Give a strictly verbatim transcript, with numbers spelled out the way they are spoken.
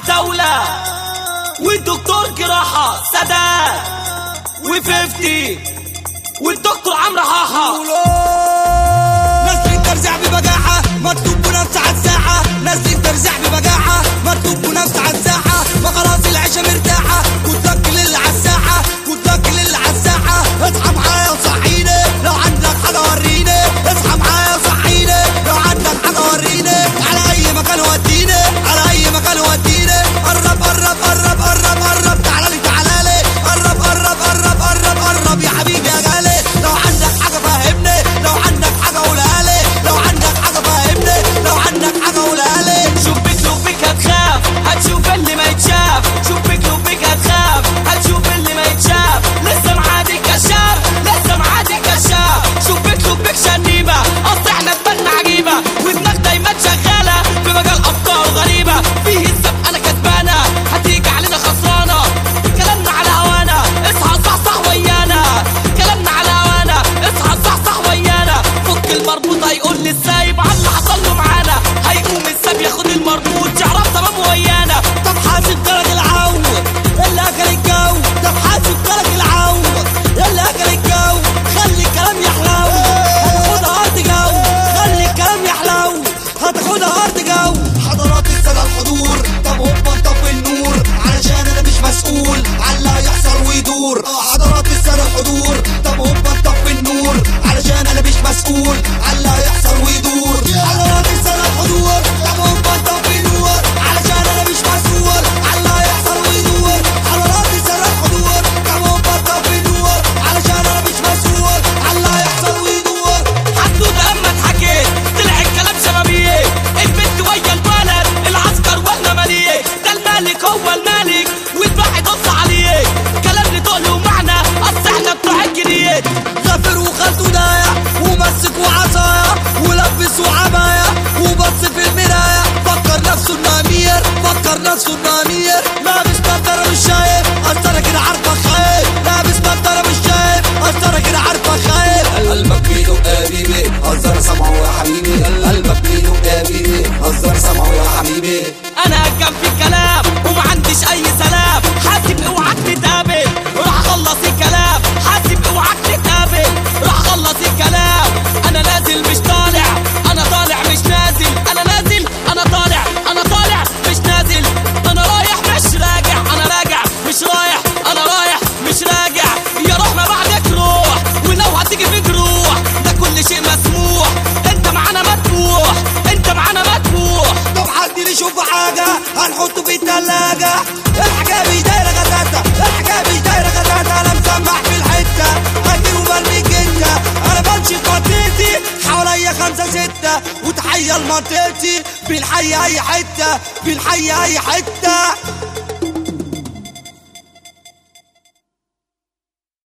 عتاولة والدكتور جراحة سادات وفيفتي والدكتور عمرو حاحة. نازلين ترزع ببجاحة مطلوب بنفس على الساحة، نازلين ترزع ببجاحة مطلوب بنفس على الساحة. ما خلاص العيشة مرتاحة كنتك للي على الساحة، كنتك للي على الساحة. اصحى معايا وصحيني لو عندك حاجة وريني، اصحى معايا وصحيني لو عندك حاجة وريني. على أي مكان وديني، على أي مكان وديني. قرب قرب قرب قرب قرب تعالى تعالى لي، قرب قرب قرب قرب قرب يا حبيبي يا غالي. لو عندك حاجة فهمني، لو عندك حاجة قولها لي، لو عندك حاجة فهمني، لو عندك حاجة قولها لي. شوفك لوبك هتخاف هتشوف اللي ما يتشاف، شوفك لوبك هتخاف هتشوف اللي ما يتشاف. لسه معادي كشاف لسه معادي كشاف. شوفك لوبك شنيبة اصل احنا دماغنا عجيبة ودماغ دايما شغالة في مجال افكار غريبة. فيه السبق انا كسبانة هتيجي علينا خسرانة. كلامنا على هوانا اصحى صحصح ويانا، كلامنا على هوانا اصحى صحصح ويانا. فك المربوط هيقول لي السايب على اللي حصل له معانا، هيقوم الساب ياخد المربوط شعرات تمام ويانا. طب حاسب كلك العون اللي اكل الجو، طب حاسب كلك العون اللي اكل الجو. خلي الكلام يحلو هتاخدها ارض جو، خلي الكلام يحلو هتاخدها ارض جو. حضرات السادة الحضور طب هوبا طفي النور علشان انا مش مسؤول على اللي هيحصل ويدور. اه حضرات السادة الحضور طب هوبا طفي النور علشان انا مش مسؤول على اللي هيحصل ويدور. حضرات السادة الحضور طب هوبا طفي النور علشان انا مش مسؤول على اللي هيحصل ويدور. حضرات السادة الحضور طب هوبا طفي النور علشان انا مش مسؤول على اللي هيحصل ويدور. حدود اما اتحكيت طلع الكلام شبابيه، البنت ويا الولد العسكر واحنا مليك. ده الملك هو الملك والباقي ضغط عليه، كلام لتقل ومعنى اصل احنا بتوع الجنيات. غافر وخالته دايع ومسك وعصايا ولبس وعباية وبص في المراية. فكر نفسه انه امير، فكر نفسه انه امير. لابس نضارة مش شايف اصل انا كده عارفك خايف، لابس نضارة مش شايف اصل انا كده عارفك خايف. قلبك بيدق يا بيبي هزار سمعه يا حبيبي، قلبك بيدق يا بيبي هزار سمعه يا حبيبي. انا هجم في الكلام وما عنديش اي سلام، حاسب اوعاك تتقابل راح اخلص الكلام، حاسب اوعاك تتقابل راح اخلص الكلام. انا نازل مش طالع، انا طالع مش نازل، انا نازل انا طالع، انا طالع مش نازل. انا رايح مش راجع، انا راجع مش رايح، انا رايح مش راجع. يا روح ما بعدك روح ولو هتيجي في جروح ده كل شيء مسموح. انت معانا مدفوح، انت معانا مدفوح. طب حد لي يشوف حاجة هنحطه في التلاجة. الحكاية مش دايرة غداتة، الحكاية مش دايرة غداتة. أنا مسمح في الحتة هدي وبرميك أنت، أنا بمشي في منطقتي حواليا خمسة ستة وتحية لمنطقتي. بنحيي أي حتة، بنحيي أي حتة.